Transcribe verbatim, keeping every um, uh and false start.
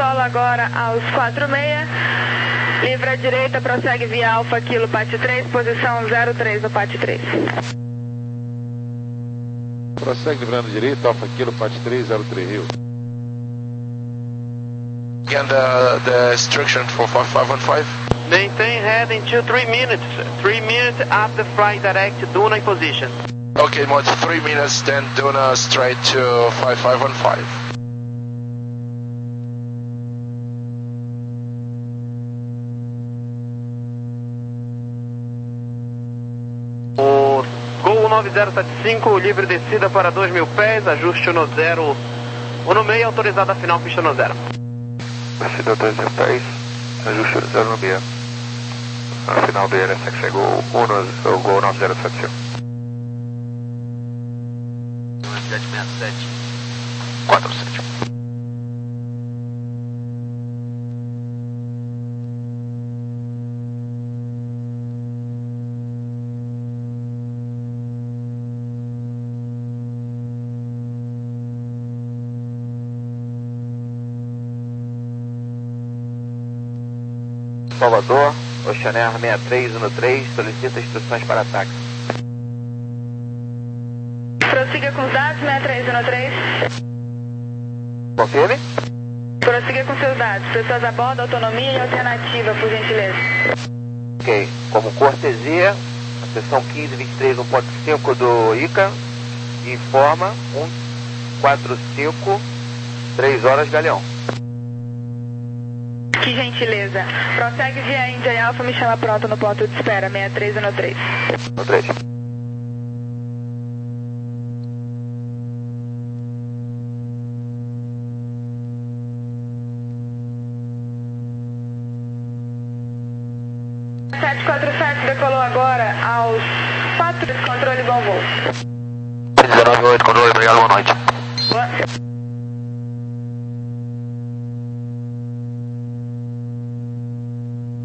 solo agora aos quatro seis. Livre à direita, prossegue via Alfa Kilo Pat três, posição zero três no Pat três. Prossegue livrando à direita, Alfa Kilo Pat três, zero três Rio. Again, the, the instruction for five five one five. Maintain heading to three minutes. three minutes after flight direct, Duna in position. Okay, more than three minutes, then Duna straight to five five one five. O Gol nove zero sete cinco, livre descida para dois mil pés, ajuste no zero, um no meio, autorizada final, pista no zero. Descida dois mil pés, ajuste no zero no meio. A final B L S X Gol um, Gol nove zero sete cinco. sete seis sete. quatro sete. Salvador, Oceanair seis três um três, solicita instruções para ataque. Prossiga com os dados, seis três um três. Confirme. Prossiga com seus dados. Pessoas a bordo, autonomia e alternativa, por gentileza. Ok. Como cortesia, a seção quinze vinte e três um ponto cinco do I C A informa um quatro cinco, três horas Galeão. Que gentileza. Prossegue via Índia e Alfa, me chama pronto no ponto de espera, seis três um três. No três. sete quatro sete decolou agora aos quatro, descontrole, bom voo. dezenove oito, controle, obrigado, boa noite.